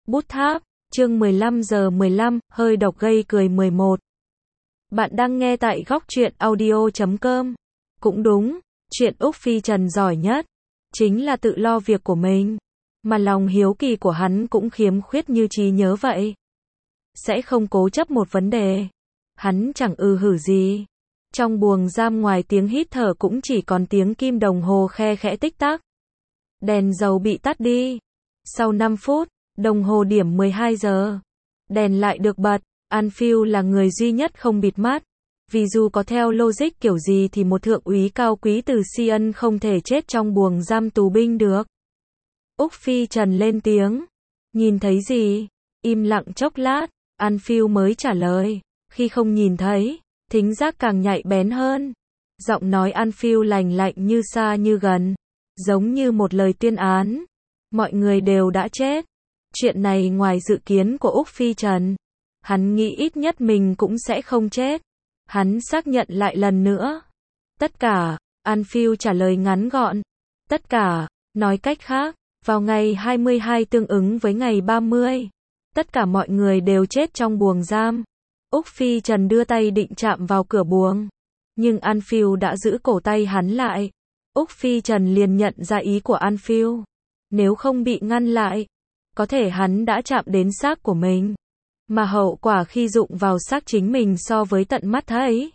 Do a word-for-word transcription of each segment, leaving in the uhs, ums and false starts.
Bút tháp, chương mười lăm giờ mười lăm, hơi độc gây cười mười một. Bạn đang nghe tại góc truyện audio chấm com. Cũng đúng, chuyện Úc Phi Trần giỏi nhất chính là tự lo việc của mình, mà lòng hiếu kỳ của hắn cũng khiếm khuyết như trí nhớ vậy. Sẽ không cố chấp một vấn đề. Hắn chẳng ư hử gì. Trong buồng giam ngoài tiếng hít thở cũng chỉ còn tiếng kim đồng hồ khe khẽ tích tắc. Đèn dầu bị tắt đi. Sau năm phút, đồng hồ điểm mười hai giờ. Đèn lại được bật. Anfield là người duy nhất không bịt mắt. Vì dù có theo logic kiểu gì thì một thượng úy cao quý từ Sion không thể chết trong buồng giam tù binh được. Úc Phi Trần lên tiếng. Nhìn thấy gì? Im lặng chốc lát, Anfield mới trả lời. Khi không nhìn thấy, thính giác càng nhạy bén hơn. Giọng nói Anfield lành lạnh như xa như gần. Giống như một lời tuyên án. Mọi người đều đã chết. Chuyện này ngoài dự kiến của Úc Phi Trần. Hắn nghĩ ít nhất mình cũng sẽ không chết. Hắn xác nhận lại lần nữa. Tất cả, Anfield trả lời ngắn gọn. Tất cả, nói cách khác, vào ngày hai mươi hai tương ứng với ngày ba mươi. Tất cả mọi người đều chết trong buồng giam. Úc Phi Trần đưa tay định chạm vào cửa buồng. Nhưng Anfield đã giữ cổ tay hắn lại. Úc Phi Trần liền nhận ra ý của Anfield. Nếu không bị ngăn lại, có thể hắn đã chạm đến xác của mình. Mà hậu quả khi dụng vào xác chính mình so với tận mắt thấy,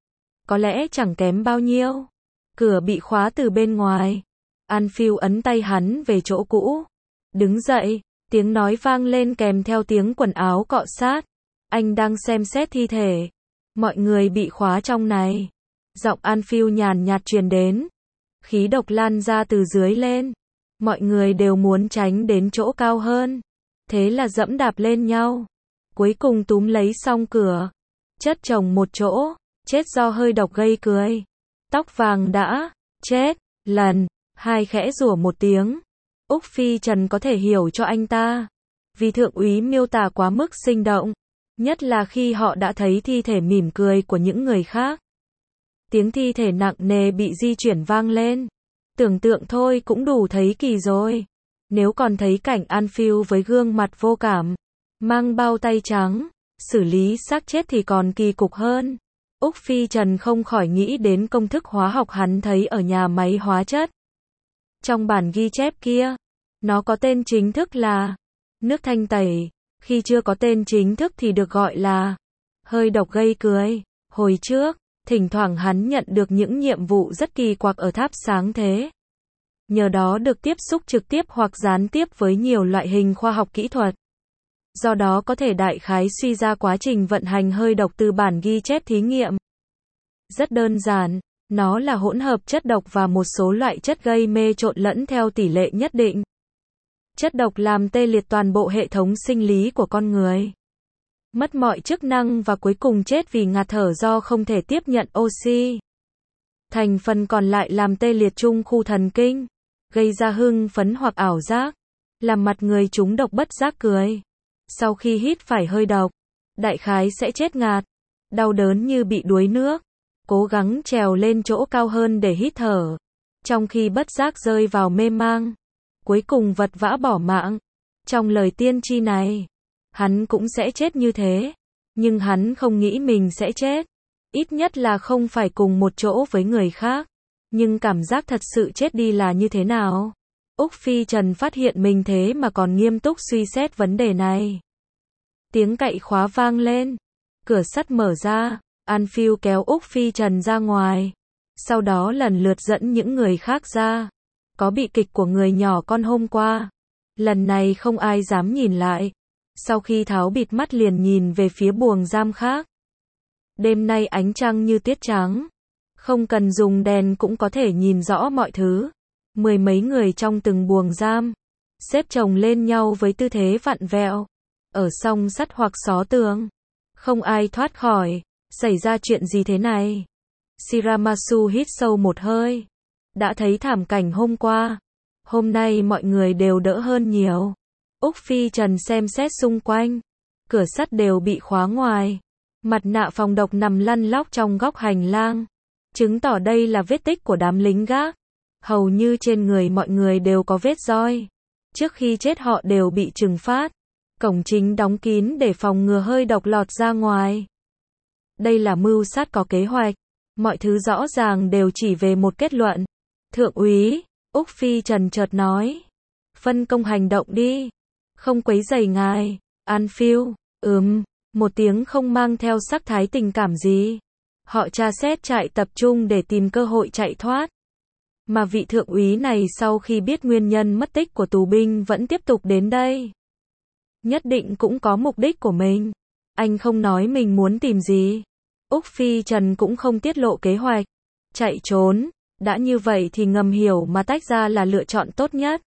có lẽ chẳng kém bao nhiêu. Cửa bị khóa từ bên ngoài. Anfield ấn tay hắn về chỗ cũ. Đứng dậy, tiếng nói vang lên kèm theo tiếng quần áo cọ sát. Anh đang xem xét thi thể. Mọi người bị khóa trong này. Giọng Anfield nhàn nhạt truyền đến. Khí độc lan ra từ dưới lên. Mọi người đều muốn tránh đến chỗ cao hơn. Thế là dẫm đạp lên nhau. Cuối cùng túm lấy xong cửa. Chất chồng một chỗ. Chết do hơi độc gây cười. Tóc vàng đã chết. Lần hai khẽ rủa một tiếng. Úc Phi Trần có thể hiểu cho anh ta. Vì thượng úy miêu tả quá mức sinh động. Nhất là khi họ đã thấy thi thể mỉm cười của những người khác. Tiếng thi thể nặng nề bị di chuyển vang lên. Tưởng tượng thôi cũng đủ thấy kỳ rồi. Nếu còn thấy cảnh Anfield với gương mặt vô cảm, mang bao tay trắng, xử lý xác chết thì còn kỳ cục hơn. Úc Phi Trần không khỏi nghĩ đến công thức hóa học hắn thấy ở nhà máy hóa chất. Trong bản ghi chép kia, nó có tên chính thức là nước thanh tẩy. Khi chưa có tên chính thức thì được gọi là hơi độc gây cười. Hồi trước, thỉnh thoảng hắn nhận được những nhiệm vụ rất kỳ quặc ở tháp sáng thế. Nhờ đó được tiếp xúc trực tiếp hoặc gián tiếp với nhiều loại hình khoa học kỹ thuật. Do đó có thể đại khái suy ra quá trình vận hành hơi độc từ bản ghi chép thí nghiệm. Rất đơn giản, nó là hỗn hợp chất độc và một số loại chất gây mê trộn lẫn theo tỷ lệ nhất định. Chất độc làm tê liệt toàn bộ hệ thống sinh lý của con người. Mất mọi chức năng và cuối cùng chết vì ngạt thở do không thể tiếp nhận oxy. Thành phần còn lại làm tê liệt trung khu thần kinh, gây ra hưng phấn hoặc ảo giác, làm mặt người trúng độc bất giác cười. Sau khi hít phải hơi độc, đại khái sẽ chết ngạt, đau đớn như bị đuối nước, cố gắng trèo lên chỗ cao hơn để hít thở, trong khi bất giác rơi vào mê mang, cuối cùng vật vã bỏ mạng. Trong lời tiên tri này, hắn cũng sẽ chết như thế, nhưng hắn không nghĩ mình sẽ chết, ít nhất là không phải cùng một chỗ với người khác. Nhưng cảm giác thật sự chết đi là như thế nào? Úc Phi Trần phát hiện mình thế mà còn nghiêm túc suy xét vấn đề này. Tiếng cậy khóa vang lên. Cửa sắt mở ra. Anfield kéo Úc Phi Trần ra ngoài. Sau đó lần lượt dẫn những người khác ra. Có bị kịch của người nhỏ con hôm qua. Lần này không ai dám nhìn lại. Sau khi tháo bịt mắt liền nhìn về phía buồng giam khác. Đêm nay ánh trăng như tuyết trắng. Không cần dùng đèn cũng có thể nhìn rõ mọi thứ. Mười mấy người trong từng buồng giam, xếp chồng lên nhau với tư thế vặn vẹo, ở song sắt hoặc xó tường. Không ai thoát khỏi. Xảy ra chuyện gì thế này? Shiramasu hít sâu một hơi. Đã thấy thảm cảnh hôm qua. Hôm nay mọi người đều đỡ hơn nhiều. Úc Phi Trần xem xét xung quanh. Cửa sắt đều bị khóa ngoài. Mặt nạ phòng độc nằm lăn lóc trong góc hành lang. Chứng tỏ đây là vết tích của đám lính gác. Hầu như trên người mọi người đều có vết roi. Trước khi chết họ đều bị trừng phạt. Cổng chính đóng kín để phòng ngừa hơi độc lọt ra ngoài. Đây là mưu sát có kế hoạch. Mọi thứ rõ ràng đều chỉ về một kết luận. Thượng úy, Úc Phi Trần chợt nói. Phân công hành động đi. Không quấy rầy ngài. Anfield, ừm, một tiếng không mang theo sắc thái tình cảm gì. Họ tra xét trại tập trung để tìm cơ hội chạy thoát. Mà vị thượng úy này sau khi biết nguyên nhân mất tích của tù binh vẫn tiếp tục đến đây. Nhất định cũng có mục đích của mình. Anh không nói mình muốn tìm gì. Úc Phi Trần cũng không tiết lộ kế hoạch. Chạy trốn, đã như vậy thì ngầm hiểu mà tách ra là lựa chọn tốt nhất.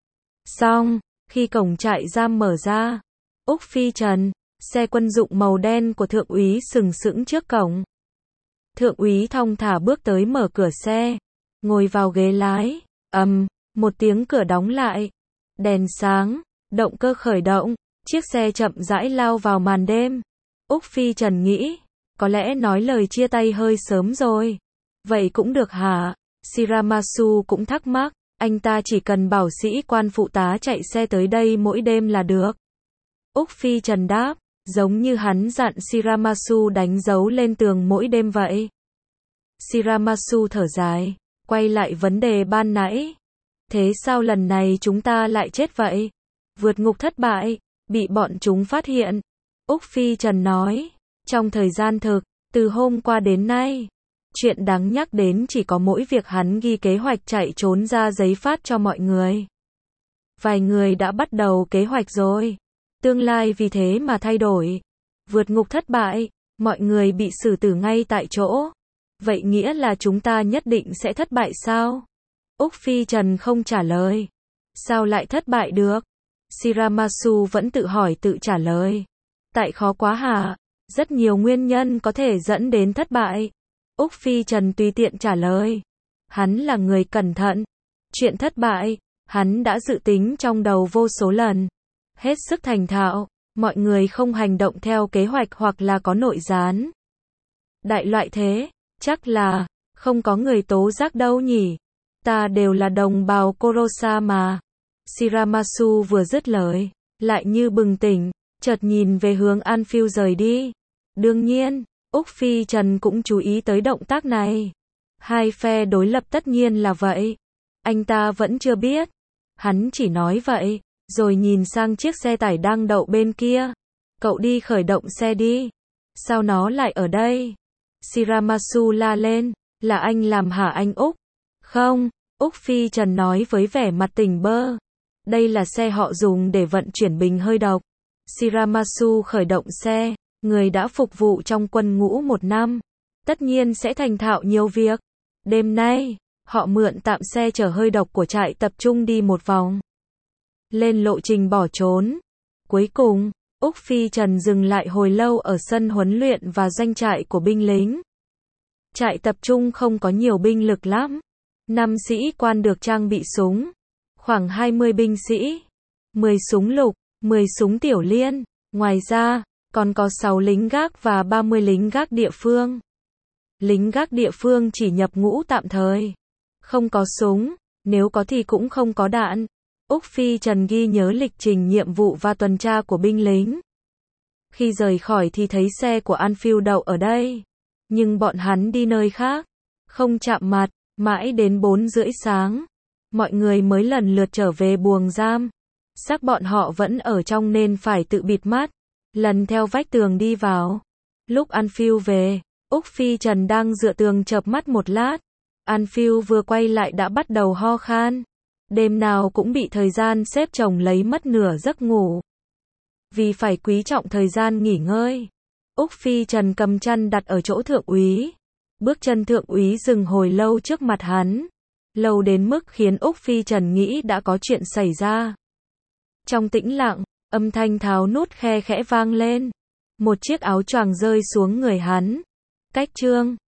Xong, khi cổng trại giam mở ra, Úc Phi Trần, xe quân dụng màu đen của thượng úy sừng sững trước cổng. Thượng úy thong thả bước tới mở cửa xe, ngồi vào ghế lái, ầm, một tiếng cửa đóng lại. Đèn sáng, động cơ khởi động, chiếc xe chậm rãi lao vào màn đêm. Úc Phi Trần nghĩ, có lẽ nói lời chia tay hơi sớm rồi. Vậy cũng được hả? Shiramasu cũng thắc mắc, anh ta chỉ cần bảo sĩ quan phụ tá chạy xe tới đây mỗi đêm là được. Úc Phi Trần đáp, giống như hắn dặn Shiramasu đánh dấu lên tường mỗi đêm vậy. Shiramasu thở dài, quay lại vấn đề ban nãy. Thế sao lần này chúng ta lại chết vậy? Vượt ngục thất bại, bị bọn chúng phát hiện. Úc Phi Trần nói, trong thời gian thực, từ hôm qua đến nay, chuyện đáng nhắc đến chỉ có mỗi việc hắn ghi kế hoạch chạy trốn ra giấy phát cho mọi người. Vài người đã bắt đầu kế hoạch rồi. Tương lai vì thế mà thay đổi. Vượt ngục thất bại, mọi người bị xử tử ngay tại chỗ. Vậy nghĩa là chúng ta nhất định sẽ thất bại sao? Úc Phi Trần không trả lời. Sao lại thất bại được? Shiramasu vẫn tự hỏi tự trả lời. Tại khó quá hả? Rất nhiều nguyên nhân có thể dẫn đến thất bại. Úc Phi Trần tùy tiện trả lời. Hắn là người cẩn thận. Chuyện thất bại, hắn đã dự tính trong đầu vô số lần. Hết sức thành thạo, mọi người không hành động theo kế hoạch hoặc là có nội gián. Đại loại thế, chắc là, không có người tố giác đâu nhỉ. Ta đều là đồng bào Kurosa mà. Shiramasu vừa dứt lời, lại như bừng tỉnh, chợt nhìn về hướng Anfield rời đi. Đương nhiên, Úc Phi Trần cũng chú ý tới động tác này. Hai phe đối lập tất nhiên là vậy. Anh ta vẫn chưa biết. Hắn chỉ nói vậy, rồi nhìn sang chiếc xe tải đang đậu bên kia. Cậu đi khởi động xe đi. Sao nó lại ở đây? Shiramasu la lên, là anh làm hả anh Úc? Không, Úc Phi Trần nói với vẻ mặt tỉnh bơ. Đây là xe họ dùng để vận chuyển bình hơi độc. Shiramasu khởi động xe, người đã phục vụ trong quân ngũ một năm. Tất nhiên sẽ thành thạo nhiều việc. Đêm nay, họ mượn tạm xe chở hơi độc của trại tập trung đi một vòng. Lên lộ trình bỏ trốn. Cuối cùng, Úc Phi Trần dừng lại hồi lâu ở sân huấn luyện và doanh trại của binh lính. Trại tập trung không có nhiều binh lực lắm. Năm sĩ quan được trang bị súng. Khoảng hai mươi binh sĩ. mười súng lục, mười súng tiểu liên. Ngoài ra, còn có sáu lính gác và ba mươi lính gác địa phương. Lính gác địa phương chỉ nhập ngũ tạm thời. Không có súng, nếu có thì cũng không có đạn. Úc Phi Trần ghi nhớ lịch trình nhiệm vụ và tuần tra của binh lính. Khi rời khỏi thì thấy xe của Anfield đậu ở đây. Nhưng bọn hắn đi nơi khác. Không chạm mặt, mãi đến bốn rưỡi sáng. Mọi người mới lần lượt trở về buồng giam. Xác bọn họ vẫn ở trong nên phải tự bịt mắt. Lần theo vách tường đi vào. Lúc Anfield về, Úc Phi Trần đang dựa tường chợp mắt một lát. Anfield vừa quay lại đã bắt đầu ho khan. Đêm nào cũng bị thời gian xếp chồng lấy mất nửa giấc ngủ. Vì phải quý trọng thời gian nghỉ ngơi, Úc Phi Trần cầm chăn đặt ở chỗ thượng úy. Bước chân thượng úy dừng hồi lâu trước mặt hắn. Lâu đến mức khiến Úc Phi Trần nghĩ đã có chuyện xảy ra. Trong tĩnh lặng, âm thanh tháo nút khe khẽ vang lên. Một chiếc áo choàng rơi xuống người hắn. Cách trương.